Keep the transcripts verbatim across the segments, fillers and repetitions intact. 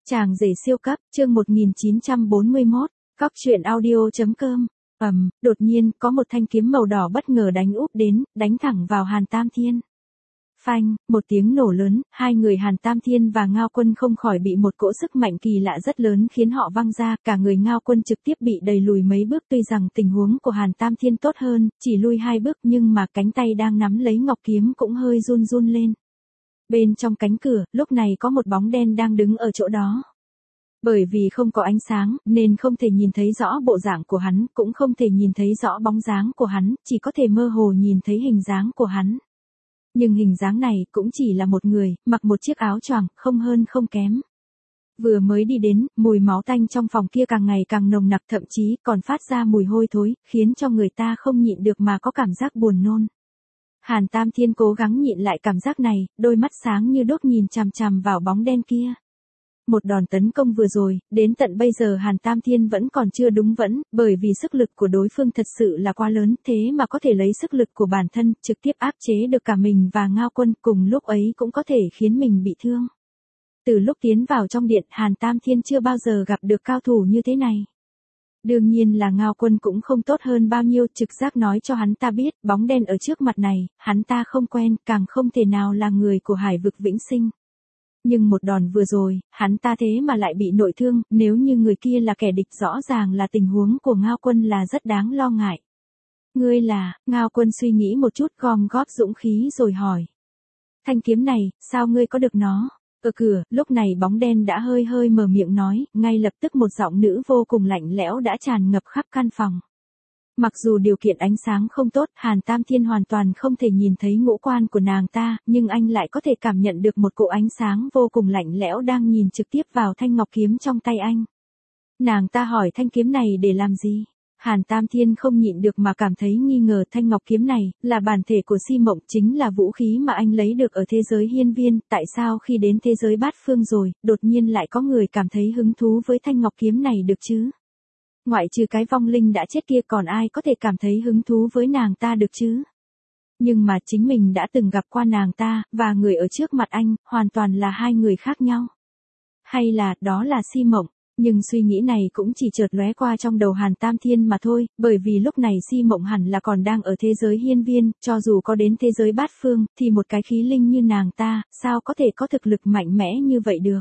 Chàng rể siêu cấp, chương một nghìn chín trăm bốn mươi mốt, Cóc truyện audio chấm com. Ầm, đột nhiên, có một thanh kiếm màu đỏ bất ngờ đánh úp đến, đánh thẳng vào Hàn Tam Thiên. Phanh, một tiếng nổ lớn, hai người Hàn Tam Thiên và Ngao Quân không khỏi bị một cỗ sức mạnh kỳ lạ rất lớn khiến họ văng ra, cả người Ngao Quân trực tiếp bị đẩy lùi mấy bước. Tuy rằng tình huống của Hàn Tam Thiên tốt hơn, chỉ lui hai bước nhưng mà cánh tay đang nắm lấy ngọc kiếm cũng hơi run run lên. Bên trong cánh cửa, lúc này có một bóng đen đang đứng ở chỗ đó. Bởi vì không có ánh sáng, nên không thể nhìn thấy rõ bộ dạng của hắn, cũng không thể nhìn thấy rõ bóng dáng của hắn, chỉ có thể mơ hồ nhìn thấy hình dáng của hắn. Nhưng hình dáng này cũng chỉ là một người, mặc một chiếc áo choàng, không hơn không kém. Vừa mới đi đến, mùi máu tanh trong phòng kia càng ngày càng nồng nặc, thậm chí còn phát ra mùi hôi thối, khiến cho người ta không nhịn được mà có cảm giác buồn nôn. Hàn Tam Thiên cố gắng nhịn lại cảm giác này, đôi mắt sáng như đốt nhìn chằm chằm vào bóng đen kia. Một đòn tấn công vừa rồi, đến tận bây giờ Hàn Tam Thiên vẫn còn chưa đúng vẫn, bởi vì sức lực của đối phương thật sự là quá lớn, thế mà có thể lấy sức lực của bản thân, trực tiếp áp chế được cả mình và Ngao Quân, cùng lúc ấy cũng có thể khiến mình bị thương. Từ lúc tiến vào trong điện, Hàn Tam Thiên chưa bao giờ gặp được cao thủ như thế này. Đương nhiên là Ngao Quân cũng không tốt hơn bao nhiêu, trực giác nói cho hắn ta biết, bóng đen ở trước mặt này, hắn ta không quen, càng không thể nào là người của Hải vực Vĩnh Sinh. Nhưng một đòn vừa rồi, hắn ta thế mà lại bị nội thương, nếu như người kia là kẻ địch rõ ràng là tình huống của Ngao Quân là rất đáng lo ngại. Ngươi là, Ngao Quân suy nghĩ một chút gom góp dũng khí rồi hỏi. Thanh kiếm này, sao ngươi có được nó? Ở cửa, lúc này bóng đen đã hơi hơi mở miệng nói, ngay lập tức một giọng nữ vô cùng lạnh lẽo đã tràn ngập khắp căn phòng. Mặc dù điều kiện ánh sáng không tốt, Hàn Tam Thiên hoàn toàn không thể nhìn thấy ngũ quan của nàng ta, nhưng anh lại có thể cảm nhận được một cỗ ánh sáng vô cùng lạnh lẽo đang nhìn trực tiếp vào thanh ngọc kiếm trong tay anh. Nàng ta hỏi thanh kiếm này để làm gì? Hàn Tam Thiên không nhịn được mà cảm thấy nghi ngờ, thanh ngọc kiếm này là bản thể của Si Mộng, chính là vũ khí mà anh lấy được ở thế giới hiên viên, tại sao khi đến thế giới bát phương rồi, đột nhiên lại có người cảm thấy hứng thú với thanh ngọc kiếm này được chứ? Ngoại trừ cái vong linh đã chết kia còn ai có thể cảm thấy hứng thú với nàng ta được chứ? Nhưng mà chính mình đã từng gặp qua nàng ta, và người ở trước mặt anh, hoàn toàn là hai người khác nhau. Hay là, đó là Si Mộng? Nhưng suy nghĩ này cũng chỉ chợt lóe qua trong đầu Hàn Tam Thiên mà thôi, bởi vì lúc này Si Mộng hẳn là còn đang ở thế giới hiên viên, cho dù có đến thế giới bát phương, thì một cái khí linh như nàng ta, sao có thể có thực lực mạnh mẽ như vậy được?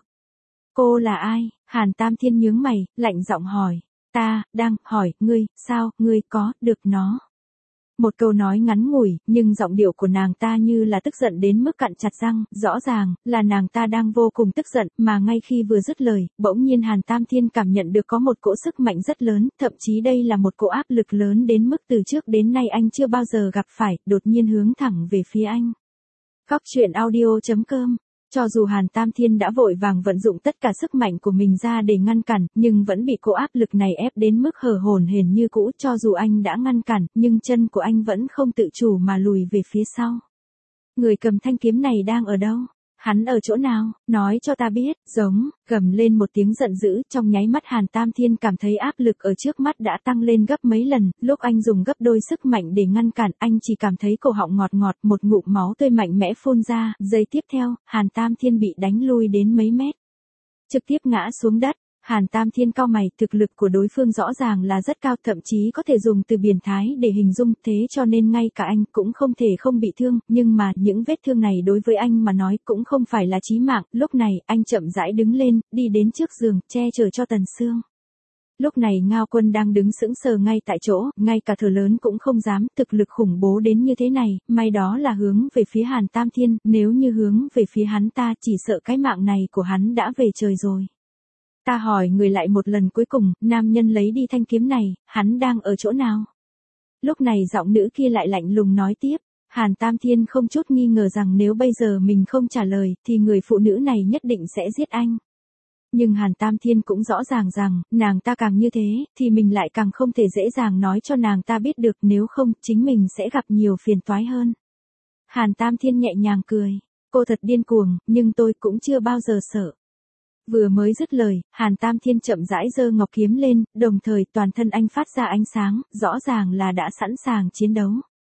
Cô là ai? Hàn Tam Thiên nhướng mày, lạnh giọng hỏi. Ta, đang, hỏi, ngươi, sao, ngươi có, được nó. Một câu nói ngắn ngủi, nhưng giọng điệu của nàng ta như là tức giận đến mức cặn chặt răng, rõ ràng, là nàng ta đang vô cùng tức giận, mà ngay khi vừa dứt lời, bỗng nhiên Hàn Tam Thiên cảm nhận được có một cỗ sức mạnh rất lớn, thậm chí đây là một cỗ áp lực lớn đến mức từ trước đến nay anh chưa bao giờ gặp phải, đột nhiên hướng thẳng về phía anh. Cóc truyện audio chấm com. Cho dù Hàn Tam Thiên đã vội vàng vận dụng tất cả sức mạnh của mình ra để ngăn cản, nhưng vẫn bị cỗ áp lực này ép đến mức hở hổn hển như cũ, cho dù anh đã ngăn cản, nhưng chân của anh vẫn không tự chủ mà lùi về phía sau. Người cầm thanh kiếm này đang ở đâu? Hắn ở chỗ nào? Nói cho ta biết, giống, gầm lên một tiếng giận dữ, trong nháy mắt Hàn Tam Thiên cảm thấy áp lực ở trước mắt đã tăng lên gấp mấy lần, lúc anh dùng gấp đôi sức mạnh để ngăn cản, anh chỉ cảm thấy cổ họng ngọt ngọt, một ngụm máu tươi mạnh mẽ phun ra, giây tiếp theo, Hàn Tam Thiên bị đánh lui đến mấy mét. Trực tiếp ngã xuống đất. Hàn Tam Thiên cau mày, thực lực của đối phương rõ ràng là rất cao, thậm chí có thể dùng từ biến thái để hình dung, thế cho nên ngay cả anh cũng không thể không bị thương, nhưng mà những vết thương này đối với anh mà nói cũng không phải là chí mạng. Lúc này, anh chậm rãi đứng lên, đi đến trước giường, che chở cho Tần Sương. Lúc này Ngao Quân đang đứng sững sờ ngay tại chỗ, ngay cả thở lớn cũng không dám, thực lực khủng bố đến như thế này, may đó là hướng về phía Hàn Tam Thiên, nếu như hướng về phía hắn ta chỉ sợ cái mạng này của hắn đã về trời rồi. Ta hỏi người lại một lần cuối cùng, nam nhân lấy đi thanh kiếm này, hắn đang ở chỗ nào? Lúc này giọng nữ kia lại lạnh lùng nói tiếp, Hàn Tam Thiên không chút nghi ngờ rằng nếu bây giờ mình không trả lời, thì người phụ nữ này nhất định sẽ giết anh. Nhưng Hàn Tam Thiên cũng rõ ràng rằng, nàng ta càng như thế, thì mình lại càng không thể dễ dàng nói cho nàng ta biết được, nếu không, chính mình sẽ gặp nhiều phiền toái hơn. Hàn Tam Thiên nhẹ nhàng cười, cô thật điên cuồng, nhưng tôi cũng chưa bao giờ sợ. Vừa mới dứt lời, Hàn Tam Thiên chậm rãi giơ ngọc kiếm lên, đồng thời toàn thân anh phát ra ánh sáng, rõ ràng là đã sẵn sàng chiến đấu.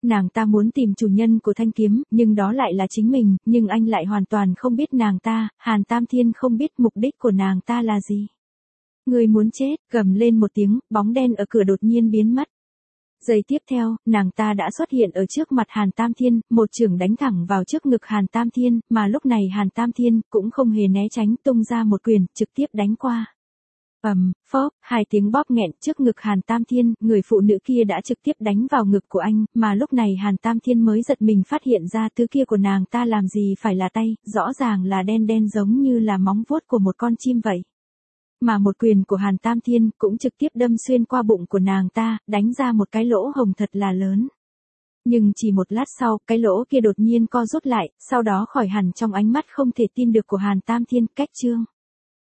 Nàng ta muốn tìm chủ nhân của thanh kiếm, nhưng đó lại là chính mình, nhưng anh lại hoàn toàn không biết nàng ta, Hàn Tam Thiên không biết mục đích của nàng ta là gì. Người muốn chết, gầm lên một tiếng, bóng đen ở cửa đột nhiên biến mất. Giây tiếp theo, nàng ta đã xuất hiện ở trước mặt Hàn Tam Thiên, một chưởng đánh thẳng vào trước ngực Hàn Tam Thiên, mà lúc này Hàn Tam Thiên cũng không hề né tránh, tung ra một quyền, trực tiếp đánh qua. Ầm, phóp, hai tiếng bóp nghẹn trước ngực Hàn Tam Thiên, người phụ nữ kia đã trực tiếp đánh vào ngực của anh, mà lúc này Hàn Tam Thiên mới giật mình phát hiện ra thứ kia của nàng ta làm gì phải là tay, rõ ràng là đen đen giống như là móng vuốt của một con chim vậy. Mà một quyền của Hàn Tam Thiên cũng trực tiếp đâm xuyên qua bụng của nàng ta, đánh ra một cái lỗ hồng thật là lớn. Nhưng chỉ một lát sau, cái lỗ kia đột nhiên co rút lại, sau đó khỏi hẳn trong ánh mắt không thể tin được của Hàn Tam Thiên, cách chương.